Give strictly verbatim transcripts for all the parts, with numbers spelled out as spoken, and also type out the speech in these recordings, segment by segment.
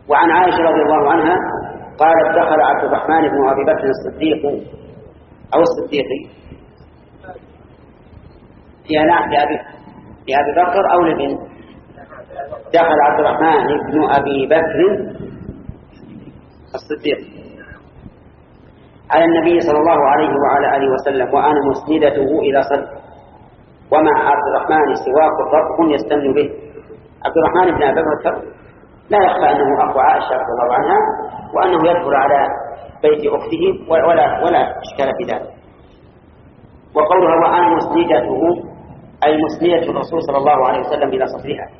وعن عائشة رضي الله عنها قالت دخل عبد الرحمن بن أبي بكر الصديق أو الصديقي فيها نعم لأبي بكر أو لبن دخل عبد الرحمن بن أبي بكر الصديق على النبي صلى الله عليه وعلى آله وسلم وأنا مسندته إلى صدره ومع عبد الرحمن سواك رب يستن به. عبد الرحمن بن أبي بكر لا يخفى أنه أخو عائشة رضي الله عنها وأنه يدخل على بيت أخته ولا, ولا إشكال في ذلك. وقولها وأنا مسندته أي مسندة الرسول صلى الله عليه وسلم إلى صدرها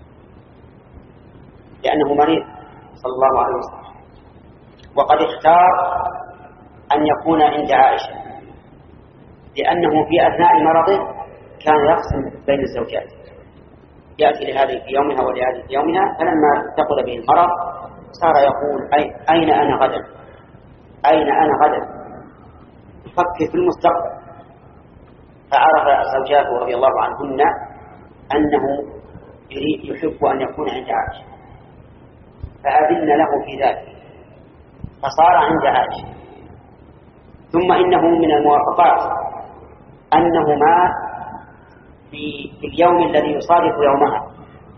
لأنه مريض صلى الله عليه وسلم. وقد اختار أن يكون عند عائشة لأنه في أثناء مرضه كان يقسم بين الزوجات يأتي لهذه في يومها ولهذه في يومها فلما ثقل به المرض صار يقول أي أين أنا غدا أين أنا غدا يفكر في المستقبل. فعرف زوجاته رضي الله عنهن أنه يحب أن يكون عند عائشة فأذن له في ذلك فصار عند عائشة. ثم إنه من الموافقات أنه مات في, في اليوم الذي يصادف يومها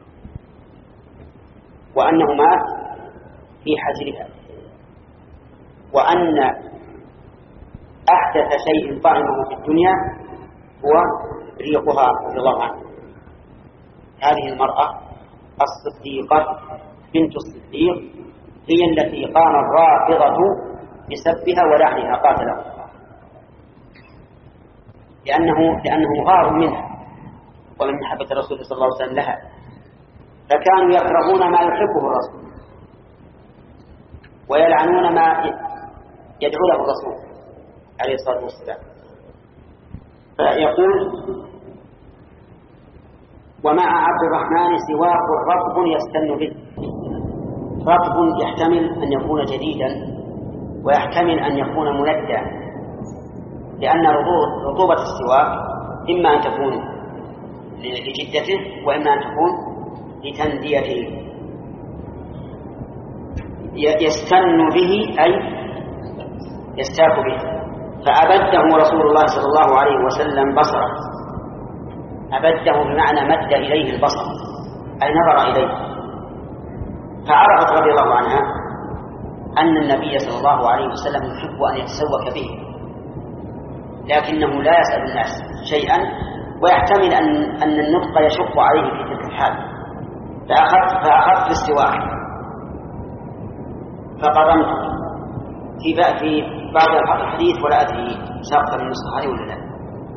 وأنه مات في حجرها وأن أحدث شيء طعمه في الدنيا هو ريقها رضي الله عنه. هذه المرأة الصديقة بنت الصديق هي التي قام الرافضة بسبها ولعنها قاتله لأنه, لأنه غار منها ومن محبة الرسول صلى الله عليه وسلم لها فكانوا يكرهون ما يحبه الرسول ويلعنون ما يدعو له الرسول عليه الصلاة والسلام. فيقول ومع عبد الرحمن سواك رطب يستن به. رطب يحتمل أن يكون جديدا ويحتمل أن يكون مندى لأن رطوبة السواك إما أن تكون لجدته وإما أن تكون لتنديته. يستن به أي يستاك به. فأبده رسول الله صلى الله عليه وسلم بصره. أبده بمعنى مد إليه البصر أي نظر إليه. فعرفت رضي الله عنها أن النبي صلى الله عليه وسلم يحب أن يتسوك به لكنه لا يسأل الناس شيئا ويحتمل أن, أن النطق يشق عليه في تلك الحال. فأخذت, فأخذت السواك فقرمت في, في بعض الحديث ولا أدري ساقط من الصحيح ولا لا.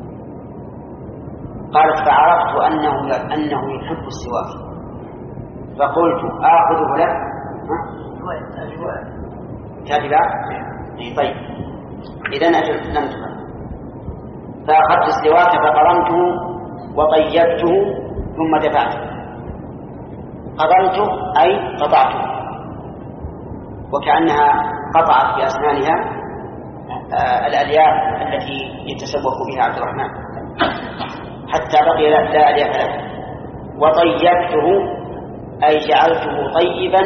قالت فعرفت أنه, أنه يحب السواك فقلت آخذه لك كذبا. طيب إذن أجل لم تفعل. فأخذت السواك فقرمته وطيبته ثم دفعته. قضمته أي قطعته وكأنها قطعت بأسنانها الألياف التي يتسوق بها عبد الرحمن حتى بقي لا ألياف له. وطيبته أي جعلته طيبا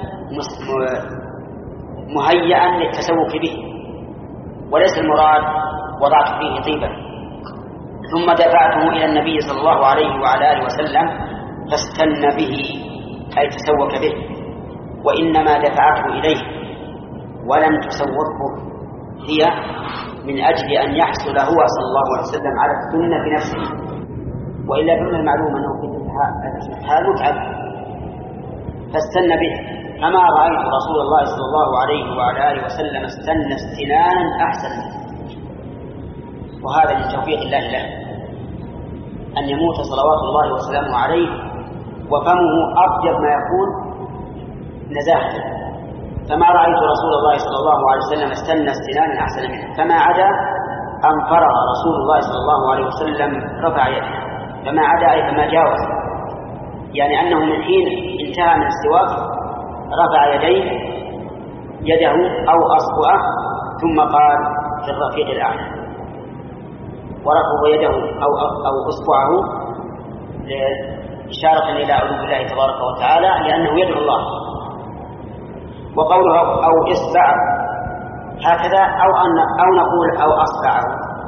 مهيئا للتسوق به وليس المراد وضعت فيه طيبا. ثم دفعته إلى النبي صلى الله عليه وعلى آله وسلم فاستن به أي تسوق به وإنما دفعته إليه ولم تسوقه هي من أجل أن يحصل هو صلى الله عليه وسلم على السنة في نفسه وإلا فمن المعلوم أنه في الحال متعب. فاستن به كما رأيت رسول الله صلى الله عليه وعلى آله وسلم استن استنانا أحسن منه. وهذا من توفيق الله له أن يموت صلوات الله وسلامه عليه وفمه أطيب ما يكون نزاهة. فما رأيت رسول الله صلى الله عليه وسلم استنى استنانا أحسن منه. فما عدا أن فرغ رسول الله صلى الله عليه وسلم رفع يده. فما عدا أي فما جاوز يعني أنه من حين انتهى من السواك رفع يديه يده أو أصبعه ثم قال في الرفيق الأعلى ورفع يده أو, أو أصبعه إشارة إلى علو الله تبارك وتعالى لأنه يدعو الله وقوله أو إصبع هكذا، أو أن أو نقول أو أصبع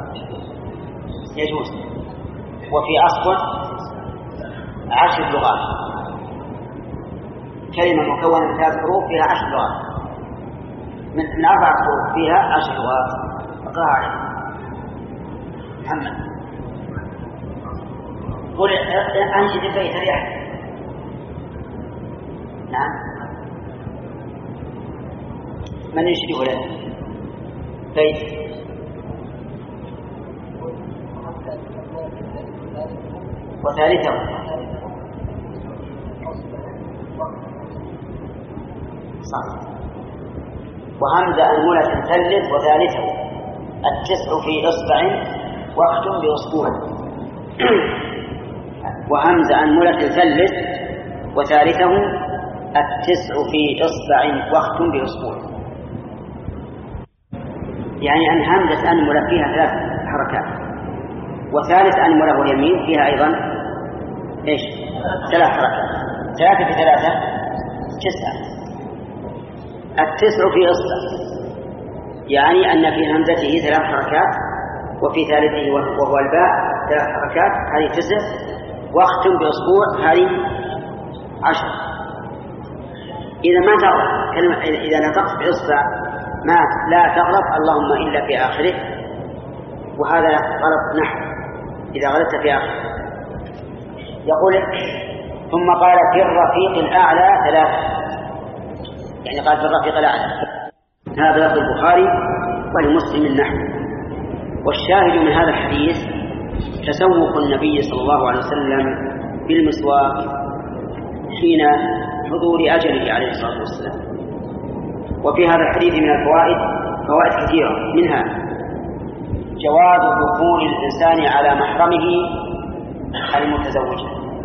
يجوز. وفي أصبع عشر لغات، كلمة مكونة من ثلاث حروف فيها عشر لغات، من أربع حروف فيها عشر لغات. اقرأها عليه محمد. قل أنشد البيت رياح. نعم، من يشريه له بيت؟ وثالثه صح. وهمز أنملة ثلث وثالثه التسع في إصبع واختم بأسبوع. وهمز أنملة ثلث وثالثه التسع في إصبع واختم بأسبوع، يعني أن همزة أنملة فيها ثلاث حركات، وثالث أنملة واليمين فيها أيضا إيش؟ ثلاث حركات. ثلاثة في ثلاثة تسعة. التسع في إصبع يعني أن في همزته ثلاث حركات، وفي ثالثه وهو الباء ثلاث حركات، هذه تسع. واختم بأسبوع هذه عشر. إذا ما تغلط كلمة، إذا نطقت بإصبع ما لا تغلط اللهم إلا في آخره، وهذا غلط نحو إذا غلطت في آخره. يقول ثم قال في الرفيق الأعلى ثلاثة، يعني قال في الرفيق الأعلى. هذا لفظ البخاري ولمسلم النحو. والشاهد من هذا الحديث تسوق النبي صلى الله عليه وسلم بالمسواك حين حضور أجله عليه الصلاة والسلام. وفي هذا الحديث من الفوائد فوائد كثيرة، منها جواز دخول الإنسان على محرمه المتزوج.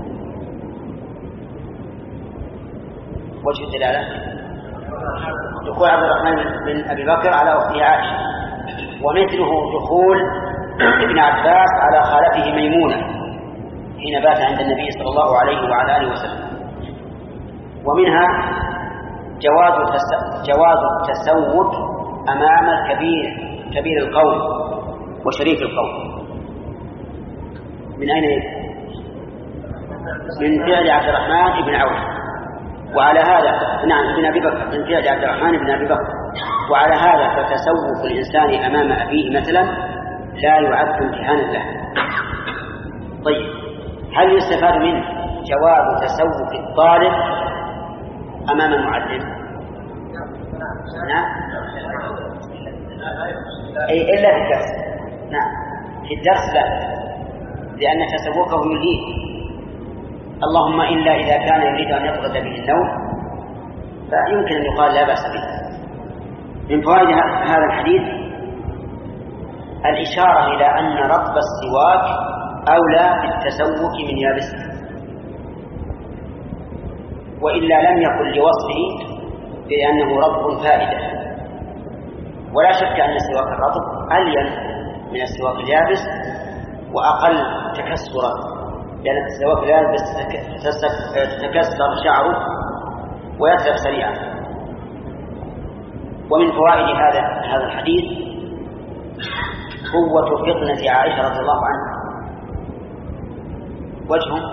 وجه الدلالة دخول عبد الرحمن بن أبي بكر على أخته عائشة، ومثله دخول ابن عباس على خالته ميمونة حين بات عند النبي صلى الله عليه وعلى آله وسلم. ومنها جواز جواز التسوق أمام الكبير كبير القوم وشريف القوم. من أين يجب؟ من فعل عبد الرحمن بن عوف. وعلى هذا نعم ابن أبي بكر، من فعل عبد الرحمن بن أبي بكر. وعلى هذا فتسوق الإنسان أمام أبيه مثلا لا يعد امتحانا له. طيب، هل يستفاد منه جواز تسوق الطالب أمام المعلم؟ نعم، أي إلا في الدرس. نعم، في الدرس لا، لأن تسوقه يلهيه، اللهم إلا إذا كان يريد أن يطرد به النوم فيمكن أن يقال لا بأس به. من فوائد هذا الحديث الإشارة إلى أن رطب السواك أولى بالتسوق من يابسه، وإلا لم يكن لوصفه بأنه رطب فائدة. ولا شك أن السواك الرطب ألين من السواك اليابس وأقل تكسرا، لأن السواك اليابس تتكسر شعره ويتلف سريعا. ومن فوائد هذا هذا الحديث قوة فطنة عائشة رضي الله عنها. وجهه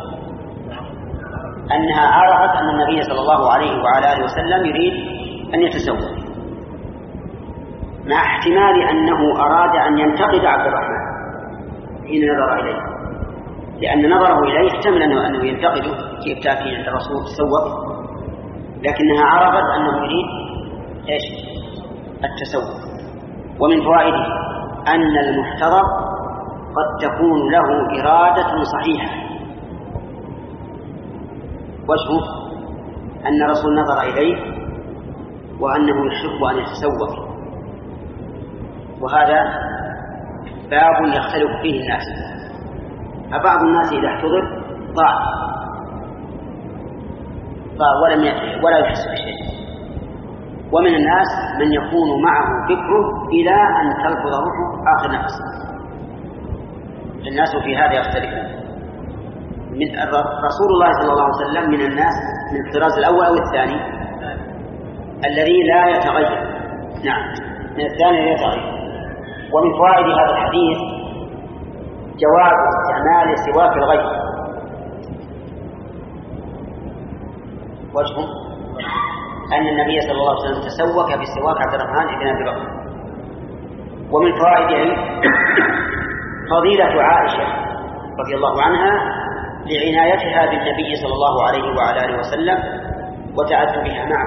أنها عرفت أن النبي صلى الله عليه وعلى آله وسلم يريد أن يتزوج، مع احتمال أنه أراد أن ينتقد عبد الرحمن حين نظر إليه، لأن نظره إليه احتمل أنه ينتقده كيف تأتي عند الرسول تسوق، لكنها عرفت أنه يريد إيش؟ التسوق. ومن فوائده أن المحتضر قد تكون له إرادة صحيحة. وجهه أن الرسول نظر إليه وأنه يحب أن يتسوق، وهذا باب يختلف فيه الناس. فبعض الناس إذا احتضر ضاع ضاع ولم ولا يحس بشيء، ومن الناس من يكون معه فكره إلى أن تلفظ روحه آخر نفس. الناس في هذا يختلفون. من رسول الله صلى الله عليه وسلم من الناس من الطراز الأول أو الثاني؟ الذي لا يتغير. نعم، من الثاني لا يتغير. ومن فوائد هذا الحديث جواز استعمال سواك الغير. وجهه أن النبي صلى الله عليه وسلم تسوك بسواك عبد الرحمن بن أبي بكر. ومن فوائده فضيلة عائشة رضي الله عنها لعنايتها بالنبي صلى الله عليه وعلى آله وسلم وتأدبها معه.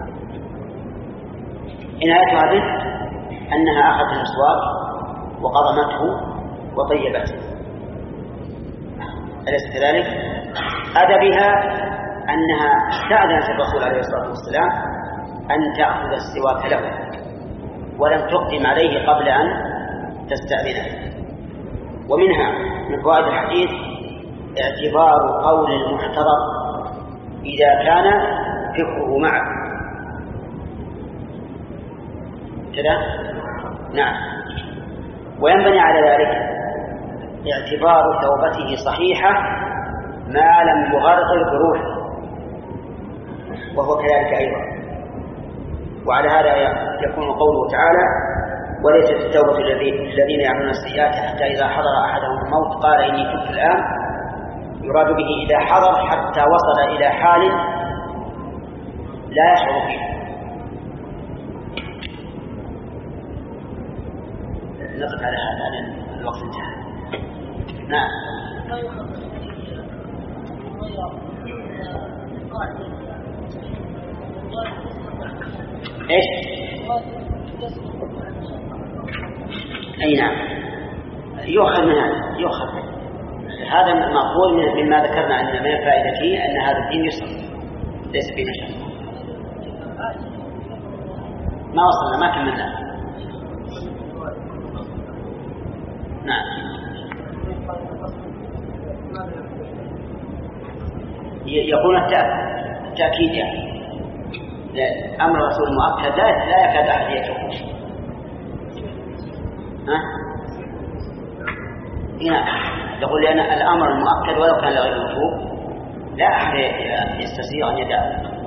عنايتها به أنها أخذت المسواك وقضمته وطيبته، أليس كذلك؟ أدبها أنها استأذنت الرسول عليه الصلاة والسلام أن تأخذ السواك له ولم تقدم عليه قبل أن تستأذنه. ومنها من فوائد الحديث اعتبار قول المحتضر إذا كان فقهه معه كذا. نعم. وينبني على ذلك اعتبار توبته صحيحة ما لم يغرغر بروحه، وهو كذلك أيضا. وعلى هذا يكون قوله تعالى: وليست التوبة الذين يعملون السيئات حتى إذا حضر أحدهم الموت قال إني تبت الآن. يراد به إذا حضر حتى وصل إلى حال لا يشعر فيه. نقف على هذا، الوقت انتهى. نعم. ايش؟ اي نعم، يؤخذ من هذا، يؤخذ هذا مقبول مما ذكرنا ان من الفائده فيه ان هذا الدين يسر ليس فيه مشاكل. ما وصلنا، ما كملنا. نعم. يكون التأكيد يعني أمر الرسول المؤكد لا يكاد أحد يتركه. ها؟ هنا يقول لأن الأمر المؤكد ولو كان لغير المطلوب لا أحد يستطيع أن يدعه.